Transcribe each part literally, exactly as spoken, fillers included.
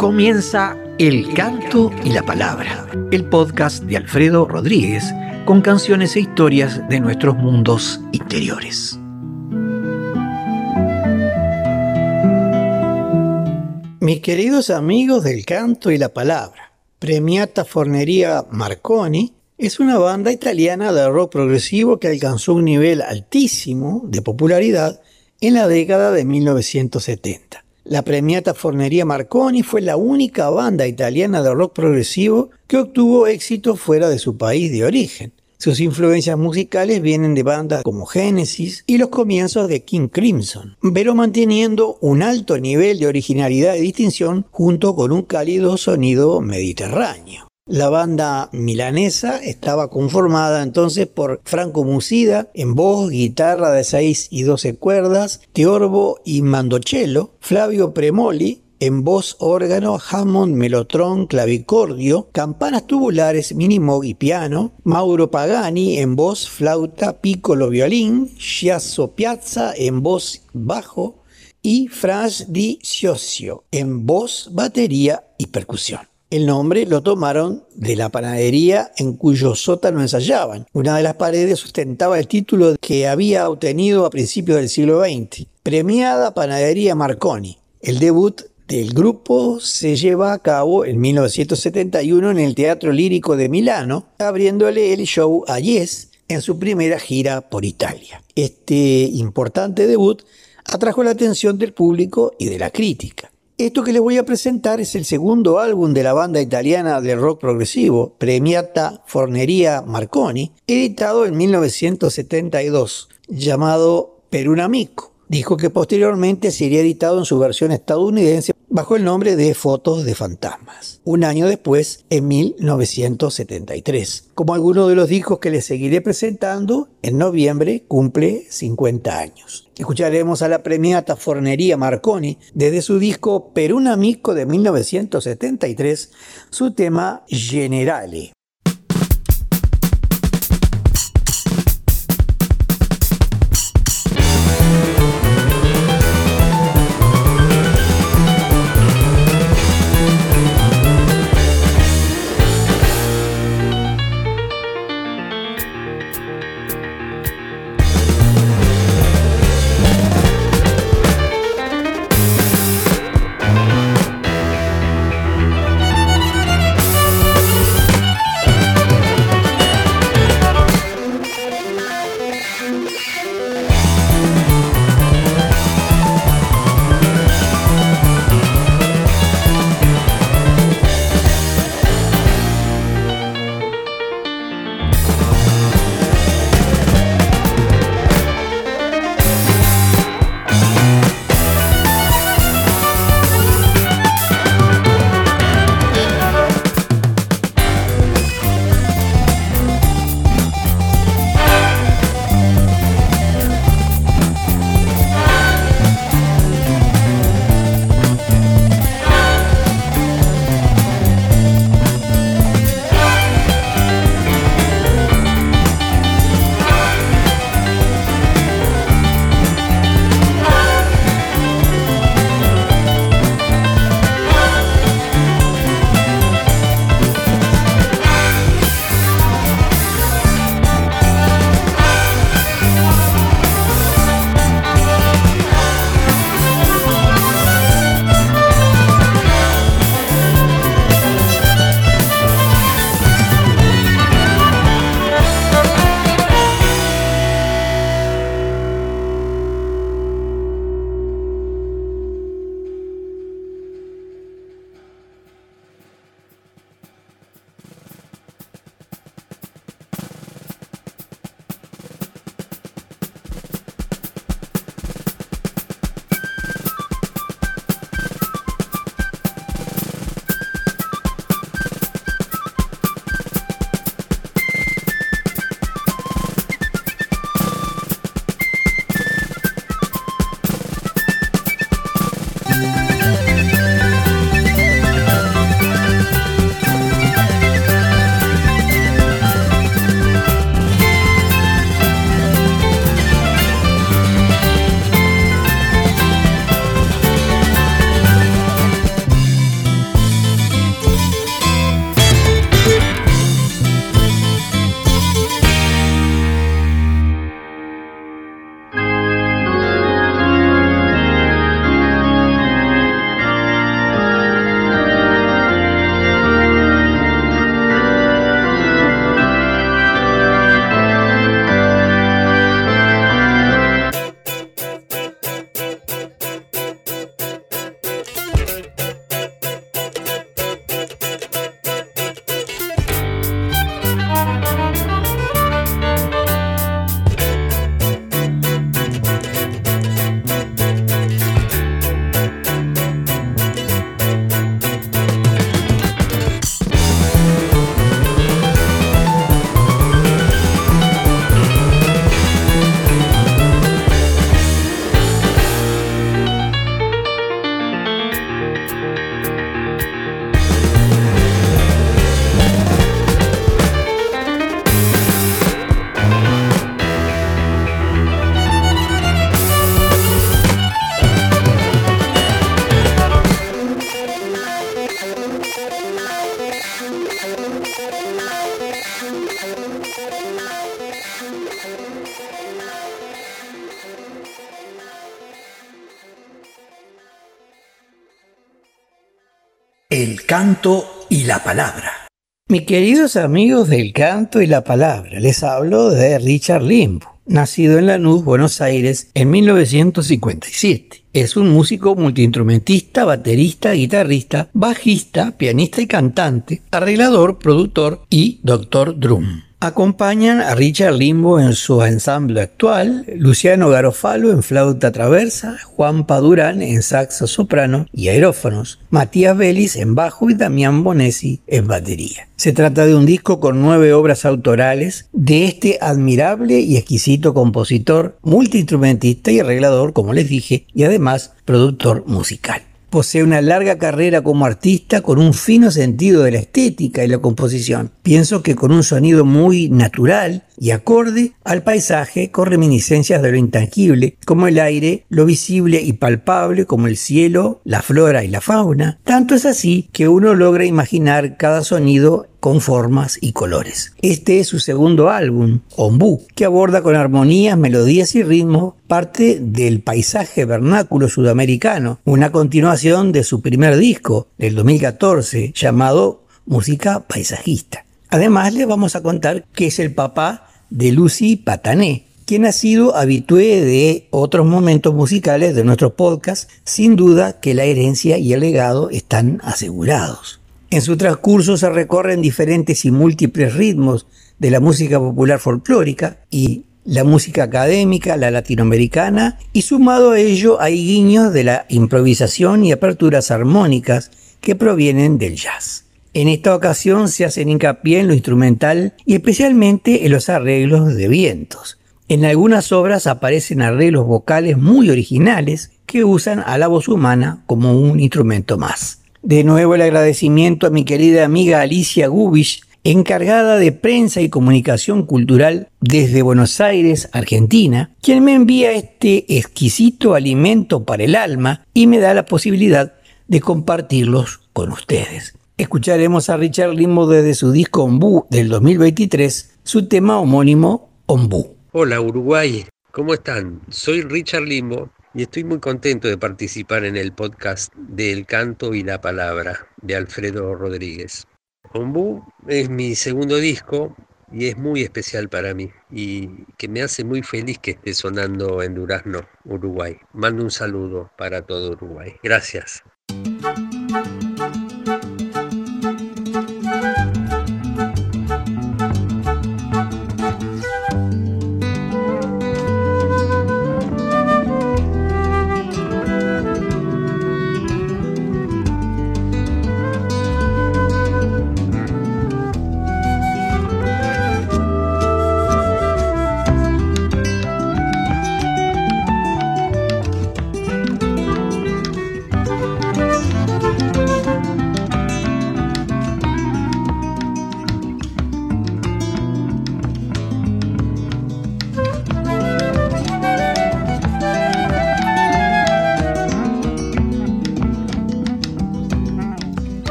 Comienza El Canto y la Palabra, el podcast de Alfredo Rodríguez con canciones e historias de nuestros mundos interiores. Mis queridos amigos del Canto y la Palabra, Premiata Forneria Marconi es una banda italiana de rock progresivo que alcanzó un nivel altísimo de popularidad en la década de mil novecientos setenta. La Premiata Forneria Marconi fue la única banda italiana de rock progresivo que obtuvo éxito fuera de su país de origen. Sus influencias musicales vienen de bandas como Genesis y los comienzos de King Crimson, pero manteniendo un alto nivel de originalidad y distinción junto con un cálido sonido mediterráneo. La banda milanesa estaba conformada entonces por Franco Musida en voz, guitarra de seis y doce cuerdas, Teorbo y mandocello, Flavio Premoli en voz, órgano, Hammond, Mellotron, clavicordio, campanas tubulares, minimoog y piano, Mauro Pagani en voz, flauta, piccolo, violín, Giasso Piazza en voz, bajo y Franz Di Ciosio en voz, batería y percusión. El nombre lo tomaron de la panadería en cuyo sótano ensayaban. Una de las paredes sustentaba el título que había obtenido a principios del siglo veinte, Premiata Panaderia Marconi. El debut del grupo se lleva a cabo en mil novecientos setenta y uno en el Teatro Lírico de Milano, abriéndole el show a Yes en su primera gira por Italia. Este importante debut atrajo la atención del público y de la crítica. Esto que les voy a presentar es el segundo álbum de la banda italiana de rock progresivo, Premiata Forneria Marconi, editado en mil novecientos setenta y dos, llamado Per un amico. Dijo que posteriormente sería editado en su versión estadounidense bajo el nombre de Fotos de Fantasmas, un año después, en mil novecientos setenta y tres. Como algunos de los discos que les seguiré presentando, en noviembre cumple cincuenta años. Escucharemos a la Premiata Forneria Marconi desde su disco Per un amico de mil novecientos setenta y tres, su tema Generale. del canto y la palabra. Mis queridos amigos del canto y la palabra, les hablo de Richard Limbo, nacido en Lanús, Buenos Aires, en mil novecientos cincuenta y siete. Es un músico multiinstrumentista, baterista, guitarrista, bajista, pianista y cantante, arreglador, productor y doctor drum. Acompañan a Richard Limbo en su ensamble actual, Luciano Garofalo en flauta traversa, Juanpa Durán en saxo soprano y aerófonos, Matías Vélez en bajo y Damián Bonesi en batería. Se trata de un disco con nueve obras autorales de este admirable y exquisito compositor, multiinstrumentista y arreglador, como les dije, y además productor musical. Posee una larga carrera como artista con un fino sentido de la estética y la composición. Pienso que con un sonido muy natural y acorde al paisaje, con reminiscencias de lo intangible, como el aire, lo visible y palpable, como el cielo, la flora y la fauna. Tanto es así que uno logra imaginar cada sonido con formas y colores. Este es su segundo álbum, Ombú, que aborda con armonías, melodías y ritmos parte del paisaje vernáculo sudamericano, una continuación de su primer disco del dos mil catorce llamado Música Paisajista. Además les vamos a contar que es el papá de Lucy Patané, quien ha sido habitué de otros momentos musicales de nuestro podcast. Sin duda que la herencia y el legado están asegurados. En su transcurso se recorren diferentes y múltiples ritmos de la música popular folclórica y la música académica, la latinoamericana, y sumado a ello hay guiños de la improvisación y aperturas armónicas que provienen del jazz. En esta ocasión se hacen hincapié en lo instrumental y especialmente en los arreglos de vientos. En algunas obras aparecen arreglos vocales muy originales que usan a la voz humana como un instrumento más. De nuevo el agradecimiento a mi querida amiga Alicia Gubich, encargada de prensa y comunicación cultural desde Buenos Aires, Argentina, quien me envía este exquisito alimento para el alma y me da la posibilidad de compartirlos con ustedes. Escucharemos a Richard Limbo desde su disco Ombú del dos mil veintitrés, su tema homónimo Ombú. Hola Uruguay, ¿cómo están? Soy Richard Limbo y estoy muy contento de participar en el podcast del canto y la palabra de Alfredo Rodríguez. Ombú es mi segundo disco y es muy especial para mí y que me hace muy feliz que esté sonando en Durazno, Uruguay. Mando un saludo para todo Uruguay. Gracias.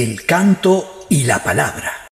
El canto y la palabra.